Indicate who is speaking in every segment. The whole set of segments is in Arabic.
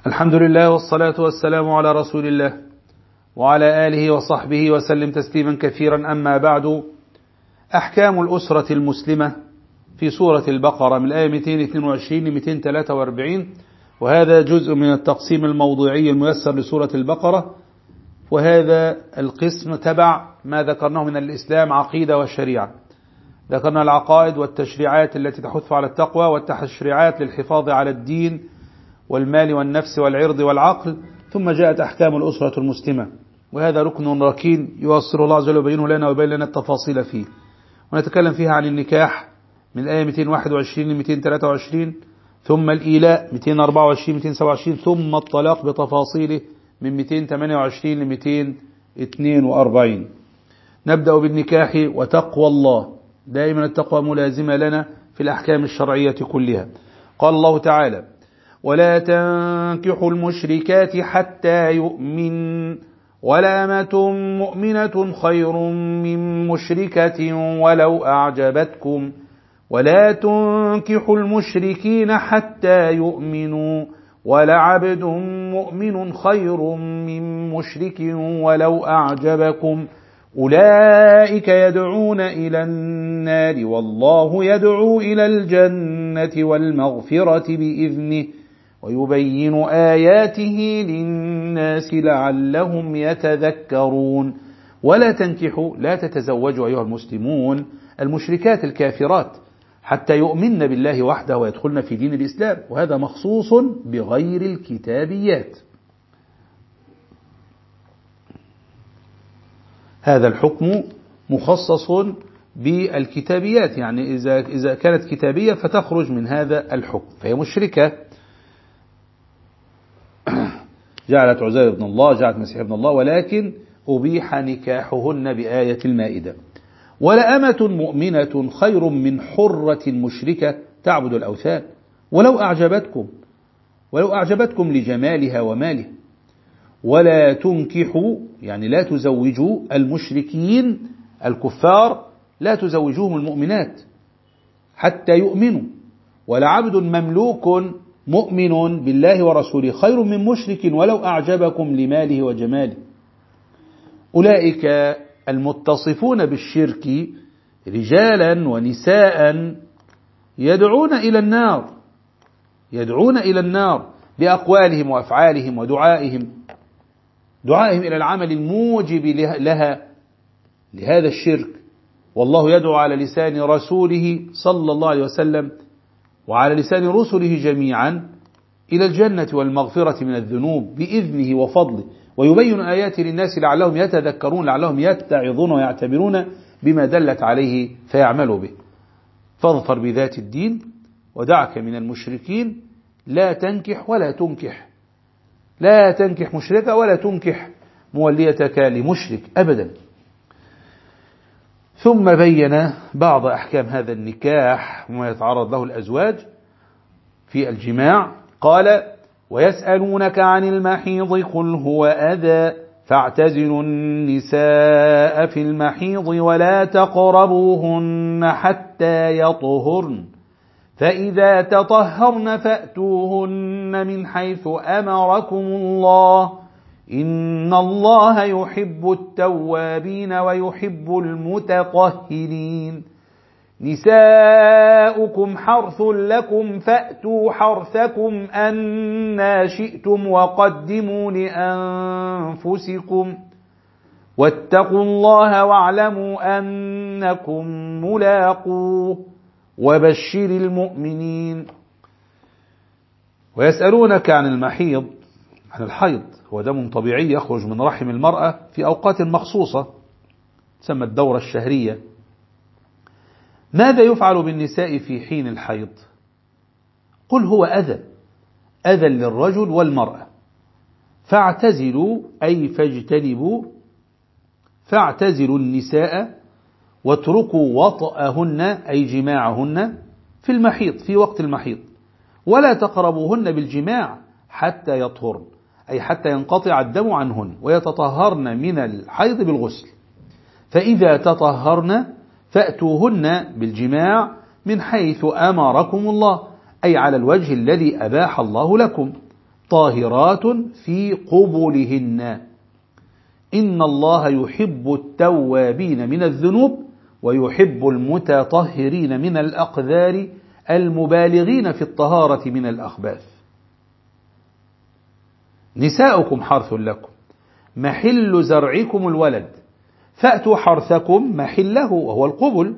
Speaker 1: الحمد لله والصلاة والسلام على رسول الله وعلى آله وصحبه وسلم تسليما كثيرا. أما بعد، أحكام الأسرة المسلمة في سورة البقرة من الآية 222 ل 243، وهذا جزء من التقسيم الموضوعي الميسر لسورة البقرة، وهذا القسم تبع ما ذكرناه من الإسلام عقيدة وشريعة. ذكرنا العقائد والتشريعات التي تحث على التقوى، والتشريعات للحفاظ على الدين والمال والنفس والعرض والعقل، ثم جاءت أحكام الأسرة المسلمة، وهذا ركن ركين يوصل الله عز وجل ويبينه لنا ويبين لنا التفاصيل فيه. ونتكلم فيها عن النكاح من الآية 221 ل 223، ثم الإيلاء 224 227، ثم الطلاق بتفاصيله من 228 ل 242. نبدأ بالنكاح وتقوى الله. دائما التقوى ملازمة لنا في الأحكام الشرعية كلها. قال الله تعالى: ولا تنكحوا المشركات حتى يؤمن، ولأمة مؤمنة خير من مشركة ولو أعجبتكم، ولا تنكحوا المشركين حتى يؤمنوا، ولعبد مؤمن خير من مشرك ولو أعجبكم، أولئك يدعون إلى النار والله يدعو إلى الجنة والمغفرة بإذنه ويبين آياته للناس لعلهم يتذكرون. ولا تنكحوا، لا تتزوجوا أيها المسلمون، المشركات الكافرات حتى يؤمن بالله وحده ويدخلن في دين الإسلام، وهذا مخصوص بغير الكتابيات. هذا الحكم مخصص بالكتابيات، يعني إذا كانت كتابية فتخرج من هذا الحكم، فهي مشركة. جعلت عزير ابن الله، جعلت مسيح ابن الله، ولكن أبيح نكاحهن بآية المائدة. ولأمة مؤمنة خير من حرة مشركة تعبد الأوثان ولو أعجبتكم لجمالها ومالها. ولا تنكحوا، يعني لا تزوجوا المشركين الكفار، لا تزوجوهم المؤمنات حتى يؤمنوا. ولعبد مملوك مؤمن بالله ورسوله خير من مشرك ولو أعجبكم لماله وجماله. أولئك المتصفون بالشرك رجالا ونساء يدعون إلى النار بأقوالهم وأفعالهم ودعائهم إلى العمل الموجب لهذا الشرك. والله يدعو على لسان رسوله صلى الله عليه وسلم وعلى لسان رسله جميعا إلى الجنة والمغفرة من الذنوب بإذنه وفضله، ويبين آياته للناس لعلهم يتذكرون، لعلهم يتعظون ويعتبرون بما دلت عليه فيعملوا به. فاظفر بذات الدين ودعك من المشركين. لا تنكح ولا تنكح، لا تنكح مشركة ولا تنكح موليتك لمشرك أبدا. ثم بين بعض أحكام هذا النكاح وما يتعرض له الأزواج في الجماع. قال: ويسألونك عن المحيض قل هو أذى فاعتزلوا النساء في المحيض ولا تقربوهن حتى يطهرن، فإذا تطهرن فأتوهن من حيث أمركم الله إن الله يحب التوابين ويحب المتطهرين. نساؤكم حرث لكم فأتوا حرثكم أنى شئتم وقدموا لأنفسكم واتقوا الله واعلموا أنكم ملاقوه وبشر المؤمنين. ويسألونك عن المحيض، عن الحيض، هو دم طبيعي يخرج من رحم المرأة في أوقات مخصوصة تسمى الدورة الشهرية. ماذا يفعل بالنساء في حين الحيض؟ قل هو أذى للرجل والمرأة، فاعتزلوا أي فاجتنبوا، فاعتزلوا النساء واتركوا وطأهن أي جماعهن في المحيض، في وقت المحيض، ولا تقربوهن بالجماع حتى يطهرن أي حتى ينقطع الدم عنهن، ويتطهرن من الحيض بالغسل. فإذا تطهرن فأتوهن بالجماع من حيث أمركم الله أي على الوجه الذي أباح الله لكم. طاهرات في قبلهن إن الله يحب التوابين من الذنوب ويحب المتطهرين من الأقذار المبالغين في الطهارة من الأخباث. نساؤكم حرث لكم محل زرعكم الولد فأتوا حرثكم محله وهو القبل،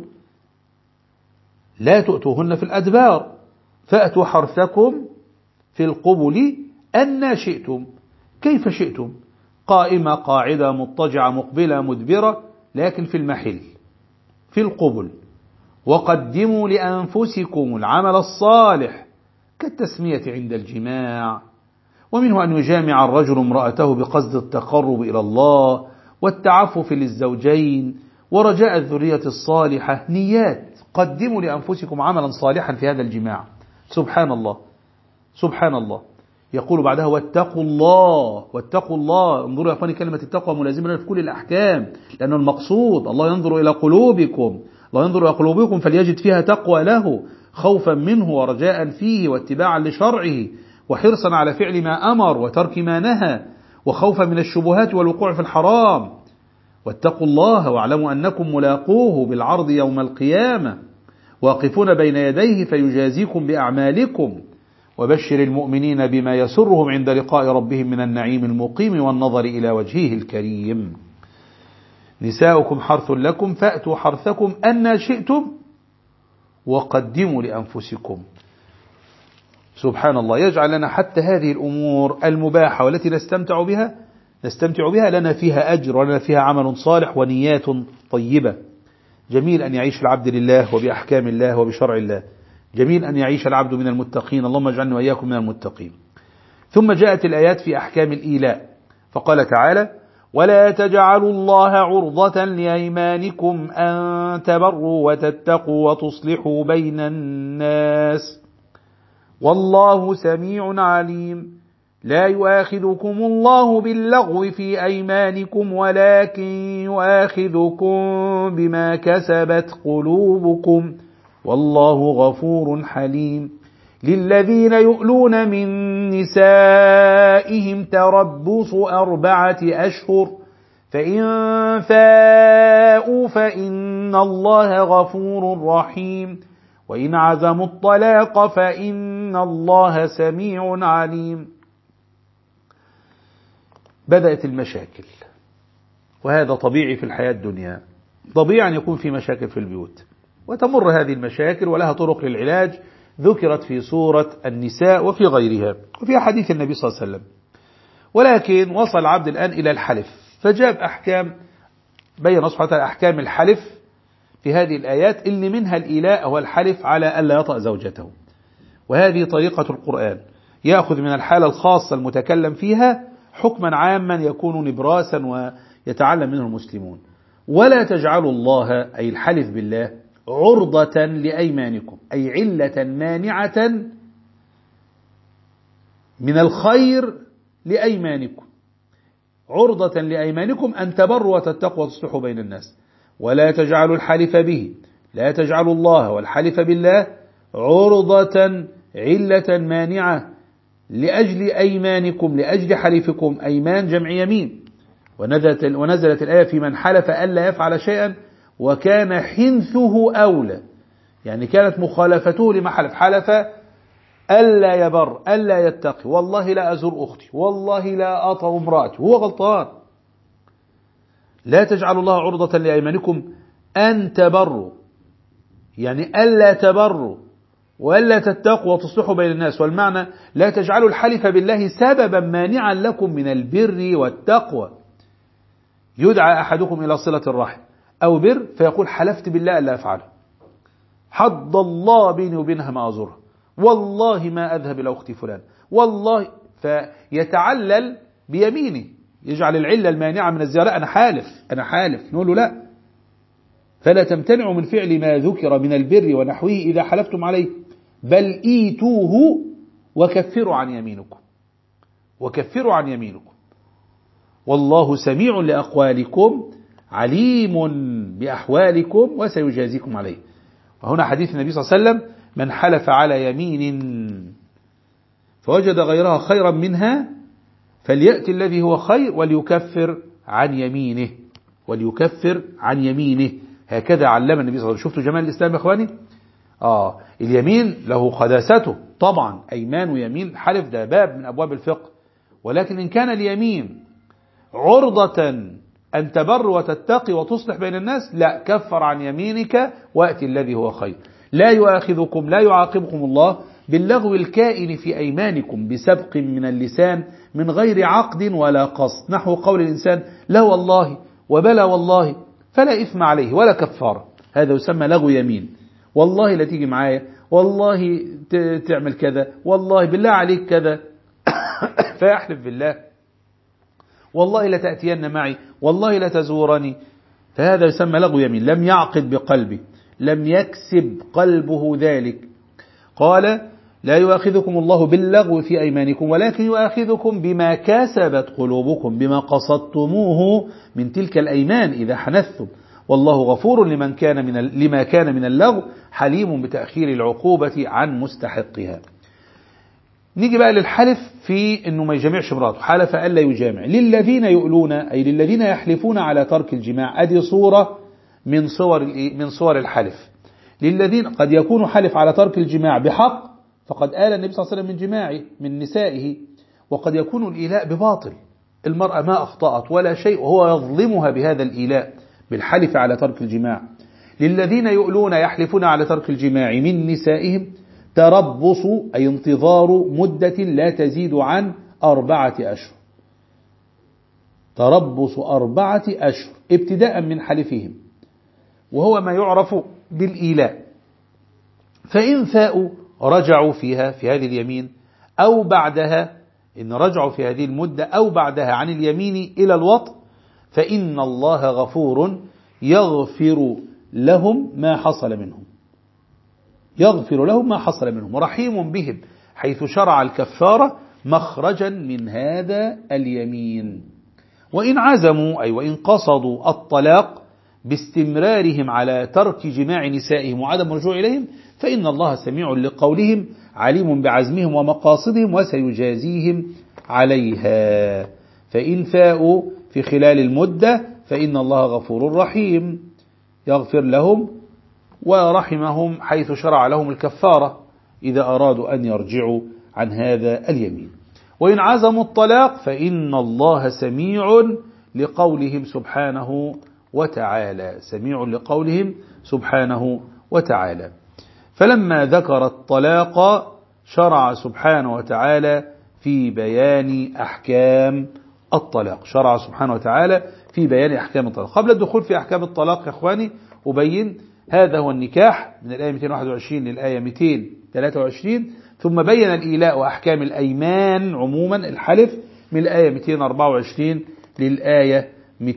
Speaker 1: لا تؤتوهن في الأدبار، فأتوا حرثكم في القبل أن شئتم كيف شئتم، قائمة قاعدة مضطجعة مقبلة مدبرة، لكن في المحل في القبل. وقدموا لأنفسكم العمل الصالح كالتسمية عند الجماع، ومنه أن يجامع الرجل امرأته بقصد التقرب إلى الله والتعفف للزوجين ورجاء الذرية الصالحة، نيات. قدموا لأنفسكم عملا صالحا في هذا الجماع. سبحان الله سبحان الله. يقول بعدها واتقوا الله. واتقوا الله، انظروا يا أخواني كلمة التقوى ملازمة في كل الأحكام، لأن المقصود الله ينظر إلى قلوبكم، الله ينظر إلى قلوبكم فليجد فيها تقوى له، خوفا منه ورجاء فيه واتباعا لشرعه وحرصا على فعل ما أمر وترك ما نهى وخوفا من الشبهات والوقوع في الحرام. واتقوا الله واعلموا أنكم ملاقوه بالعرض يوم القيامة واقفون بين يديه فيجازيكم بأعمالكم. وبشر المؤمنين بما يسرهم عند لقاء ربهم من النعيم المقيم والنظر إلى وجهه الكريم. نساؤكم حرث لكم فأتوا حرثكم أن شئتم وقدموا لأنفسكم. سبحان الله، يجعل لنا حتى هذه الأمور المباحة والتي نستمتع بها لنا فيها أجر ولنا فيها عمل صالح ونيات طيبة. جميل أن يعيش العبد لله وبأحكام الله وبشرع الله، جميل أن يعيش العبد من المتقين، اللهم اجعلنا وإياكم من المتقين. ثم جاءت الآيات في أحكام الإيلاء، فقال تعالى ولا تجعلوا الله عرضة لأيمانكم أن تبروا وتتقوا وتصلحوا بين الناس والله سميع عليم. لا يؤاخذكم الله باللغو في أيمانكم ولكن يؤاخذكم بما كسبت قلوبكم والله غفور حليم. للذين يؤلون من نسائهم تربص 4 أشهر فإن فاءوا فإن الله غفور رحيم وإن عزموا الطلاق فإن الله سميع عليم. بدأت المشاكل، وهذا طبيعي في الحياة الدنيا، طبيعي أن يكون في مشاكل في البيوت، وتمر هذه المشاكل ولها طرق للعلاج ذكرت في سورة النساء وفي غيرها وفي حديث النبي صلى الله عليه وسلم. ولكن وصل العبد الآن إلى الحلف، فجاب أحكام، بين سبحانه وتعالى أحكام الحلف في هذه الآيات، اللي منها الإيلاء هو الحلف على ألا يطأ زوجته، وهذه طريقة القرآن، يأخذ من الحالة الخاصة المتكلم فيها حكما عاما يكون نبراسا ويتعلم منه المسلمون. ولا تجعلوا الله أي الحلف بالله عرضة لأيمانكم، أي علة مانعة من الخير لأيمانكم، عرضة لأيمانكم أن تبروا وتتقوا وتصلحوا بين الناس. ولا تجعلوا الحلف به، لا تجعلوا الله والحلف بالله عرضة علة مانعة لأجل أيمانكم، لأجل حلفكم، أيمان جمع يمين. ونزلت الآية في من حلف ألا يفعل شيئا وكان حنثه أولى، يعني كانت مخالفته لما حلف، حلف ألا يبر ألا يتقي، والله لا أزور أختي، والله لا أطأ امرأتي، هو غلطان. لا تجعلوا الله عرضة لأيمانكم أن تبروا، يعني ألا تبروا وألا تتقوا وتصلحوا بين الناس. والمعنى لا تجعلوا الحلف بالله سببا مانعا لكم من البر والتقوى. يدعى أحدكم إلى صلة الرحم أو بر فيقول حلفت بالله ألا أفعله، حض الله بيني وبينها ما أزورها، والله ما أذهب إلى أختي فلان، والله، فيتعلل بيمينه، يجعل العلة المانعة من الزيارة أنا حالف، نقول له لا، فلا تمتنعوا من فعل ما ذكر من البر ونحوه إذا حلفتم عليه، بل إيتوه وكفروا عن يمينكم والله سميع لأقوالكم عليم بأحوالكم وسيجازيكم عليه. وهنا حديث النبي صلى الله عليه وسلم من حلف على يمين فوجد غيرها خيرا منها فليأتي الذي هو خير وليكفر عن يمينه، وليكفر عن يمينه. هكذا علم النبي صلى الله عليه وسلم. شفتوا جمال الإسلام يا إخواني؟ اليمين له قداسته طبعا، أيمان ويمين حلف ده باب من أبواب الفقه، ولكن إن كان اليمين عرضة أن تبر وتتقي وتصلح بين الناس، لا، كفر عن يمينك وأتي الذي هو خير. لا يعاقبكم الله باللغو الكائن في أيمانكم بسبق من اللسان من غير عقد ولا قصد، نحو قول الإنسان لا والله وبلا والله، فلا إثم عليه ولا كفارة. هذا يسمى لغو يمين. والله لا تيجي معايا، والله تعمل كذا، والله بالله عليك كذا فيحلف بالله، والله لا تأتين معي، والله لا تزورني، فهذا يسمى لغو يمين. لم يعقد بقلبه، لم يكسب قلبه ذلك. قال لا يؤاخذكم الله باللغو في أيمانكم ولكن يؤاخذكم بما كسبت قلوبكم، بما قصدتموه من تلك الأيمان إذا حنثتم، والله غفور لما كان من اللغو حليم بتأخير العقوبة عن مستحقها. نيجي بقى للحلف في انه ما يجامعش مراته، حلف الا يجامع. للذين يؤلون اي للذين يحلفون على ترك الجماع، ادي صورة من صور الحلف. للذين قد يكون حلف على ترك الجماع بحق، فقد آل النبي صلى الله عليه وسلم من جماعه من نسائه، وقد يكون الإيلاء بباطل، المرأة ما أخطأت ولا شيء وهو يظلمها بهذا الإيلاء بالحلف على ترك الجماع. للذين يؤلون يحلفون على ترك الجماع من نسائهم تربص أي انتظار مدة لا تزيد عن 4 أشهر، تربص 4 أشهر ابتداء من حلفهم، وهو ما يعرف بالإيلاء. فإن فاءوا رجعوا فيها في هذه اليمين أو بعدها، إن رجعوا في هذه المدة أو بعدها عن اليمين إلى الوطء، فإن الله غفور يغفر لهم ما حصل منهم، يغفر لهم ما حصل منهم، ورحيم بهم حيث شرع الكفارة مخرجا من هذا اليمين. وإن عزموا أي وإن قصدوا الطلاق باستمرارهم على ترك جماع نسائهم وعدم الرجوع إليهم، فإن الله سميع لقولهم عليم بعزمهم ومقاصدهم وسيجازيهم عليها. فإن فاءوا في خلال المدة فإن الله غفور رحيم يغفر لهم ورحمهم حيث شرع لهم الكفارة إذا أرادوا أن يرجعوا عن هذا اليمين. وإن عزموا الطلاق فإن الله سميع لقولهم سبحانه وتعالى، سميع لقولهم سبحانه وتعالى. فلما ذكر الطلاق شرع سبحانه وتعالى في بيان أحكام الطلاق، شرع سبحانه وتعالى في بيان أحكام الطلاق. قبل الدخول في أحكام الطلاق يا إخواني أبين هذا هو النكاح من الآية 221 للآية 223، ثم بين الإيلاء وأحكام الأيمان عموما الحلف من الآية 224 للآية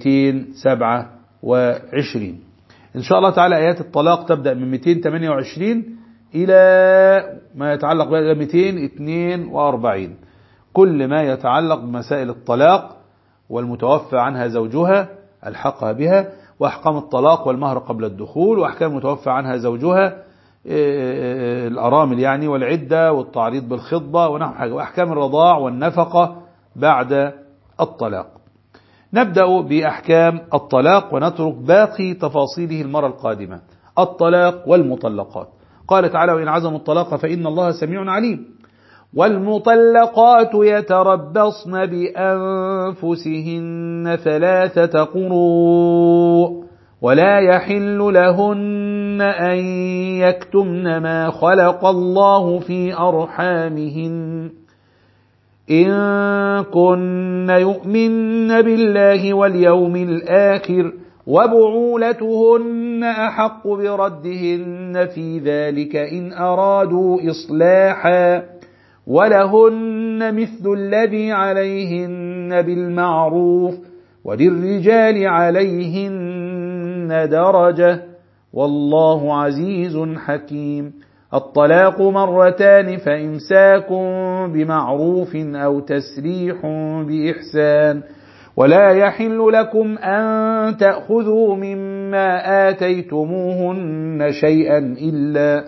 Speaker 1: 227. إن شاء الله تعالى آيات الطلاق تبدأ من 228 إلى ما يتعلق بها 242، كل ما يتعلق بمسائل الطلاق والمتوفى عنها زوجها ألحقها بها، وأحكام الطلاق والمهر قبل الدخول، وأحكام المتوفى عنها زوجها الأرامل يعني والعدة والتعريض بالخطبة ونحو حاجة، وأحكام الرضاع والنفقة بعد الطلاق. نبدأ بأحكام الطلاق ونترك باقي تفاصيله المرة القادمة. الطلاق والمطلقات. قال تعالى وإن عزموا الطلاق فإن الله سميع عليم. والمطلقات يتربصن بأنفسهن 3 قروء ولا يحل لهن أن يكتمن ما خلق الله في أرحامهن إن كن يؤمن بالله واليوم الآخر وبعولتهن أحق بردهن في ذلك إن أرادوا إصلاحا ولهن مثل الذي عليهن بالمعروف وللرجال عليهن درجة والله عزيز حكيم. الطلاق 2 مرتان فإمساك بمعروف أو تسريح بإحسان ولا يحل لكم أن تأخذوا مما آتيتموهن شيئا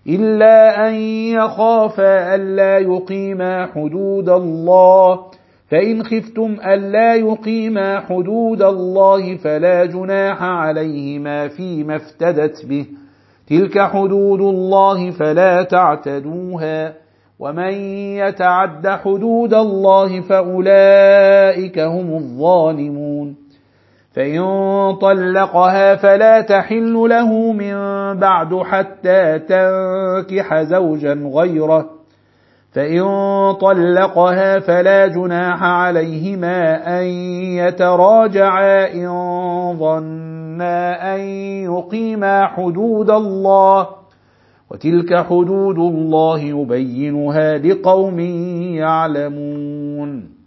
Speaker 1: إلا أن يخافا ألا يقيما حدود الله، فإن خفتم ألا يقيما حدود الله فلا جناح عليهما فيما افتدت به، تلك حدود الله فلا تعتدوها، ومن يتعد حدود الله فأولئك هم الظالمون. فإن طلقها فلا تحل له من بعد حتى تنكح زوجا غيره، فإن طلقها فلا جناح عليهما أن يتراجعا إن ظنا أن يقيما حدود الله، وتلك حدود الله يبينها لقوم يعلمون.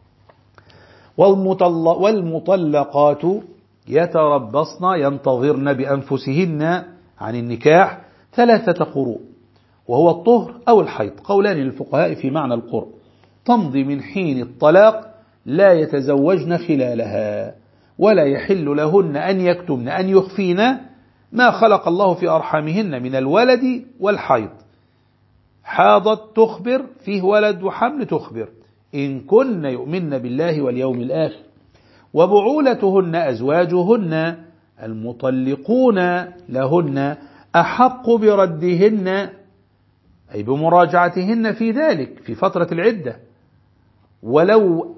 Speaker 1: والمطلقات يتربصن ينتظرن بأنفسهن عن النكاح 3 قروء، وهو الطهر أو الحيض، قولان للفقهاء في معنى القرء، تمضي من حين الطلاق لا يتزوجن خلالها، ولا يحل لهن أن يكتمن أن يخفين ما خلق الله في أرحامهن من الولد والحيض. حاضت تخبر، فيه ولد وحمل تخبر، إن كن يؤمن بالله واليوم الآخر. وبعولتهن أزواجهن المطلقون لهن أحق بردهن، أي بمراجعتهن في ذلك في فترة العدة، ولو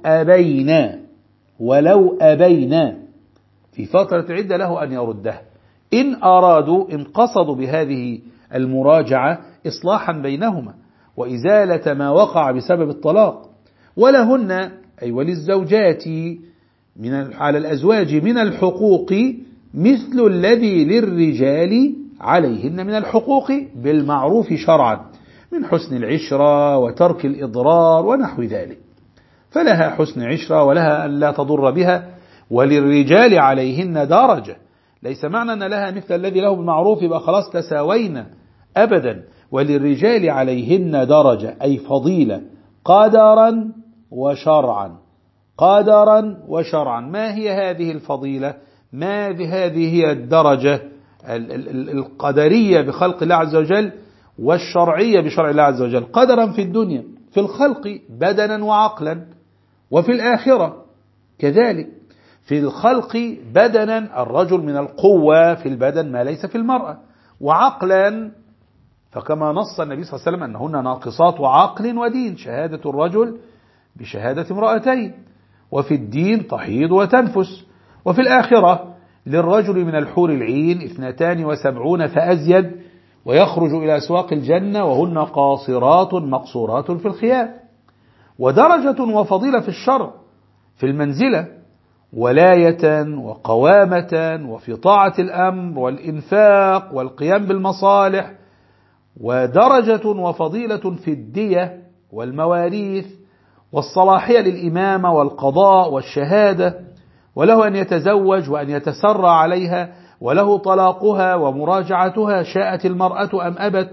Speaker 1: أبينا في فترة العدة له أن يردها، إن أرادوا إن قصدوا بهذه المراجعة إصلاحا بينهما وإزالة ما وقع بسبب الطلاق. ولهن أي وللزوجات على الأزواج من الحقوق مثل الذي للرجال عليهن من الحقوق بالمعروف شرعا، من حسن العشرة وترك الإضرار ونحو ذلك، فلها حسن عشرة ولها أن لا تضر بها. وللرجال عليهن درجة، ليس معنى أن لها مثل الذي له بالمعروف يبقى خلاص تساوينا أبدا، وللرجال عليهن درجة أي فضيلة قدرا وشرعا. قدرا وشرعا، ما هي هذه الفضيلة؟ ما هذه هي الدرجة القدرية بخلق الله عز وجل والشرعية بشرع الله عز وجل. قدرا في الدنيا في الخلق بدنا وعقلا، وفي الآخرة كذلك. في الخلق بدنا الرجل من القوة في البدن ما ليس في المرأة، وعقلا فكما نص النبي صلى الله عليه وسلم أنهن ناقصات عقل ودين، شهادة الرجل بشهادة امرأتين، وفي الدين تحيض وتنفس. وفي الآخرة للرجل من الحور العين 72 فأزيد، ويخرج إلى أسواق الجنة وهن قاصرات مقصورات في الخيام. ودرجة وفضيلة في الشرع في المنزلة، ولاية وقوامة، وفي طاعة الأمر والإنفاق والقيام بالمصالح. ودرجة وفضيلة في الدية والمواريث والصلاحية للإمامة والقضاء والشهادة، وله أن يتزوج وأن يتسرى عليها، وله طلاقها ومراجعتها شاءت المرأة أم أبت.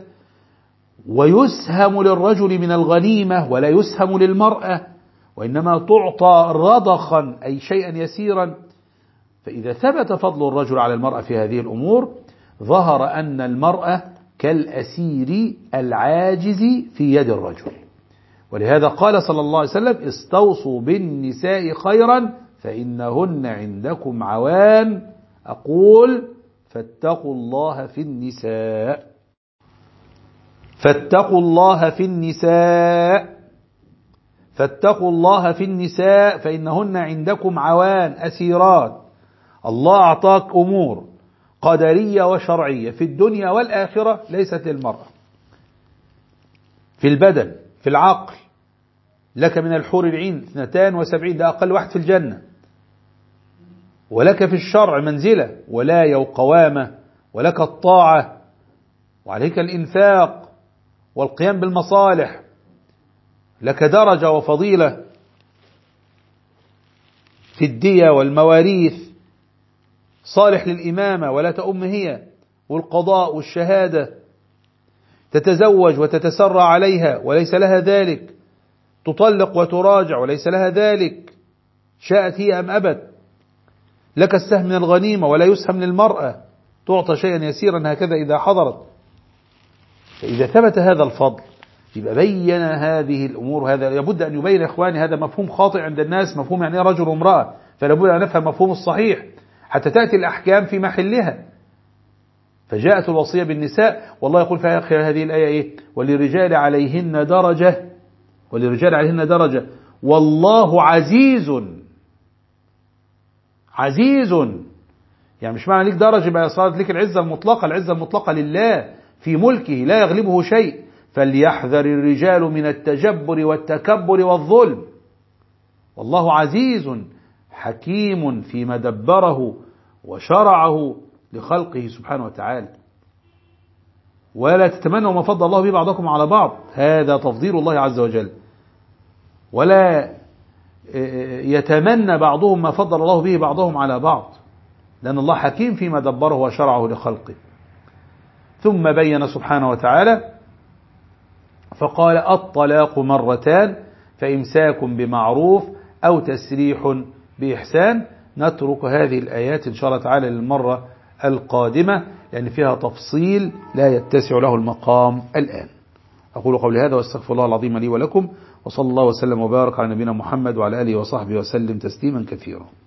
Speaker 1: ويسهم للرجل من الغنيمة ولا يسهم للمرأة، وإنما تعطى رضخا أي شيئا يسيرا. فإذا ثبت فضل الرجل على المرأة في هذه الأمور ظهر أن المرأة كالأسير العاجز في يد الرجل. ولهذا قال صلى الله عليه وسلم: استوصوا بالنساء خيرا فإنهن عندكم عوان. أقول: فاتقوا الله في النساء، فاتقوا الله في النساء، فاتقوا الله في النساء فإنهن عندكم عوان أسيرات. الله أعطاك أمور قدرية وشرعية في الدنيا والآخرة ليست للمرأة، في البدن في العقل لك من الحور العين 72 ده أقل واحد في الجنة، ولك في الشرع منزلة ولاية وقوامة، ولك الطاعة، وعليك الإنفاق والقيام بالمصالح، لك درجة وفضيلة في الدية والمواريث، صالح للإمامة ولا تؤم هي، والقضاء والشهادة، تتزوج وتتسرى عليها وليس لها ذلك، تطلق وتراجع وليس لها ذلك، شاءت هي أم أبت. لك السهم من الغنيمة ولا يسهم للمرأة، تعطى شيئا يسيرا هكذا إذا حضرت. فإذا ثبت هذا الفضل يبقى بين هذه الأمور. هذا لابد أن يبين إخواني، هذا مفهوم خاطئ عند الناس، مفهوم يعني رجل وامرأة، فلا بد أن نفهم مفهوم الصحيح حتى تأتي الأحكام في محلها. فجاءت الوصية بالنساء، والله يقول في آخر هذه الآية إيه؟ وللرجال عليهن درجة، وللرجال عليهن درجة والله عزيز. عزيز يعني مش معنى ليك درجة بقى صارت لك العزة المطلقة، العزة المطلقة لله في ملكه لا يغلبه شيء. فليحذر الرجال من التجبر والتكبر والظلم، والله عزيز حكيم فيما دبره وشرعه لخلقه سبحانه وتعالى. ولا تتمنوا ما فضل الله به بعضكم على بعض، هذا تفضيل الله عز وجل. ولا يتمنى بعضهم ما فضل الله به بعضهم على بعض، لأن الله حكيم فيما دبره وشرعه لخلقه. ثم بين سبحانه وتعالى فقال الطلاق مرتان فإمساك بمعروف أو تسريح بإحسان. نترك هذه الآيات إن شاء الله تعالى للمرة القادمة، لأن فيها تفصيل لا يتسع له المقام الآن. أقول قولي هذا واستغفر الله العظيم لي ولكم، وصلى الله وسلم وبارك على نبينا محمد وعلى آله وصحبه وسلم تسليما كثيرا.